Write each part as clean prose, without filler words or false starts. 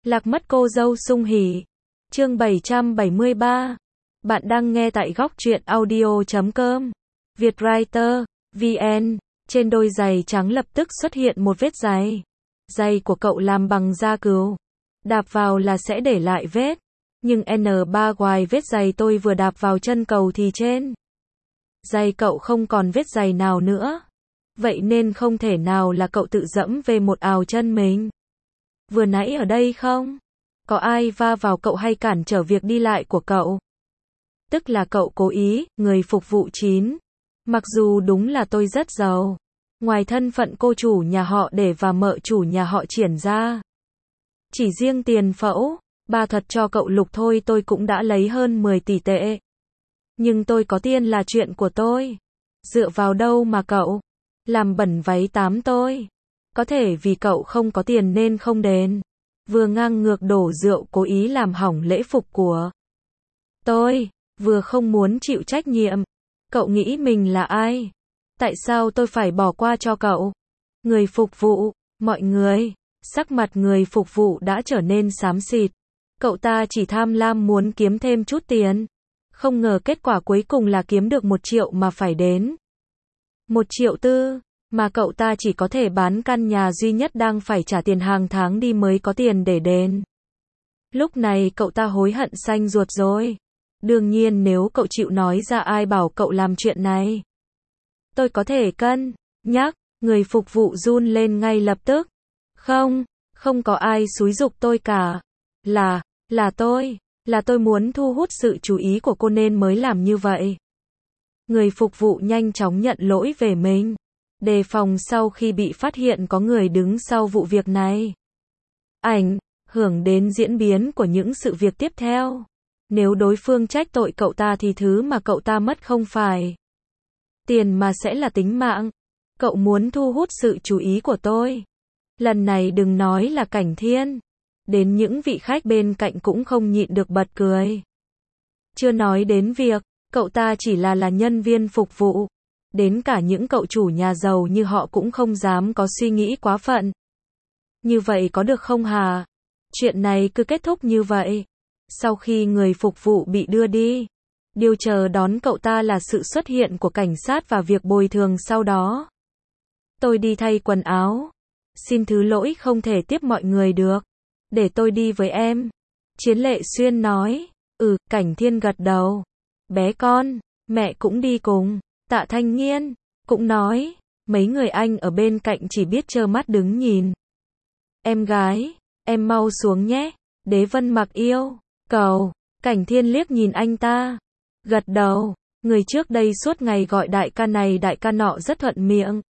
Lạc mất cô dâu sung hỉ. Chương 773. Bạn đang nghe tại góc truyện audio.com. Vietwriter, VN. Trên đôi giày trắng lập tức xuất hiện một vết giày. Giày của cậu làm bằng da cừu. Đạp vào là sẽ để lại vết. Nhưng N3 ngoài vết giày tôi vừa đạp vào chân cầu thì trên giày cậu không còn vết giày nào nữa. Vậy nên không thể nào là cậu tự dẫm về một ào chân mình. Vừa nãy ở đây không? Có ai va vào cậu hay cản trở việc đi lại của cậu? Tức là cậu cố ý, người phục vụ 9. Mặc dù đúng là tôi rất giàu. Ngoài thân phận cô chủ nhà họ Để và mợ chủ nhà họ Triển ra. Chỉ riêng tiền phẫu, bà thuật cho cậu Lục thôi tôi cũng đã lấy hơn 10 tỷ tệ. Nhưng tôi có tiền là chuyện của tôi. Dựa vào đâu mà cậu làm bẩn váy tám tôi? Có thể vì cậu không có tiền nên không đền. Vừa ngang ngược đổ rượu cố ý làm hỏng lễ phục của tôi, vừa không muốn chịu trách nhiệm. Cậu nghĩ mình là ai? Tại sao tôi phải bỏ qua cho cậu? Người phục vụ, mọi người, sắc mặt người phục vụ đã trở nên xám xịt. Cậu ta chỉ tham lam muốn kiếm thêm chút tiền. Không ngờ kết quả cuối cùng là kiếm được 1 triệu mà phải đến 1,4 triệu, mà cậu ta chỉ có thể bán căn nhà duy nhất đang phải trả tiền hàng tháng đi mới có tiền để đền. Lúc này cậu ta hối hận xanh ruột rồi. Đương nhiên nếu cậu chịu nói ra ai bảo cậu làm chuyện này, tôi có thể cân nhắc. Người phục vụ run lên ngay lập tức. Không có ai xúi giục tôi cả. Là tôi muốn thu hút sự chú ý của cô nên mới làm như vậy. Người phục vụ nhanh chóng nhận lỗi về mình, đề phòng sau khi bị phát hiện có người đứng sau vụ việc này. Ảnh hưởng đến diễn biến của những sự việc tiếp theo. Nếu đối phương trách tội cậu ta thì thứ mà cậu ta mất không phải tiền mà sẽ là tính mạng. Cậu muốn thu hút sự chú ý của tôi. Lần này đừng nói là Cảnh Thiên. Đến những vị khách bên cạnh cũng không nhịn được bật cười. Chưa nói đến việc cậu ta chỉ là nhân viên phục vụ. Đến cả những cậu chủ nhà giàu như họ cũng không dám có suy nghĩ quá phận. Như vậy có được không hả? Chuyện này cứ kết thúc như vậy. Sau khi người phục vụ bị đưa đi, điều chờ đón cậu ta là sự xuất hiện của cảnh sát và việc bồi thường sau đó. Tôi đi thay quần áo. Xin thứ lỗi không thể tiếp mọi người được. Để tôi đi với em. Chiến Lệ Xuyên nói. Cảnh Thiên gật đầu. Bé con, mẹ cũng đi cùng. Tạ Thanh Nghiên cũng nói. Mấy người anh ở bên cạnh chỉ biết trơ mắt đứng nhìn. Em gái, em mau xuống nhé. Đế Vân Mặc yêu cầu. Cảnh Thiên liếc nhìn anh ta, gật đầu. Người trước đây suốt ngày gọi đại ca này đại ca nọ rất thuận miệng.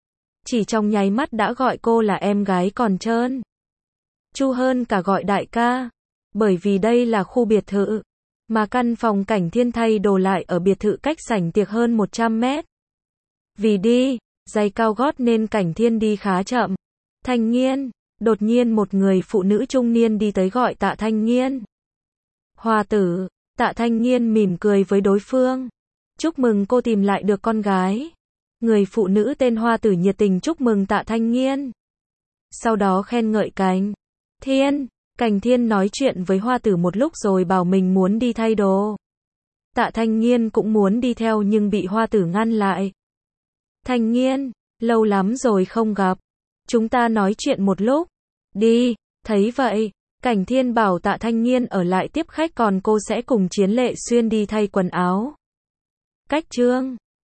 Chỉ trong nháy mắt đã gọi cô là em gái còn trơn tru hơn cả gọi đại ca. Bởi vì đây là khu biệt thự, mà căn phòng Cảnh Thiên thay đồ lại ở biệt thự cách sảnh tiệc hơn 100 mét. Vì đi giày cao gót nên Cảnh Thiên đi khá chậm. Thanh Nghiên, đột nhiên một người phụ nữ trung niên đi tới gọi Tạ Thanh Nghiên. Hoa tử. Tạ Thanh Nghiên mỉm cười với đối phương. Chúc mừng cô tìm lại được con gái. Người phụ nữ tên Hoa tử nhiệt tình chúc mừng Tạ Thanh Nghiên. Sau đó khen ngợi Cảnh Thiên. Cảnh Thiên nói chuyện với Hoa tử một lúc rồi bảo mình muốn đi thay đồ. Tạ Thanh Nghiên cũng muốn đi theo nhưng bị Hoa tử ngăn lại. Thanh Nghiên, lâu lắm rồi không gặp. Chúng ta nói chuyện một lúc. Đi. Thấy vậy, Cảnh Thiên bảo Tạ Thanh Nghiên ở lại tiếp khách còn cô sẽ cùng Chiến Lệ Xuyên đi thay quần áo. Cách chương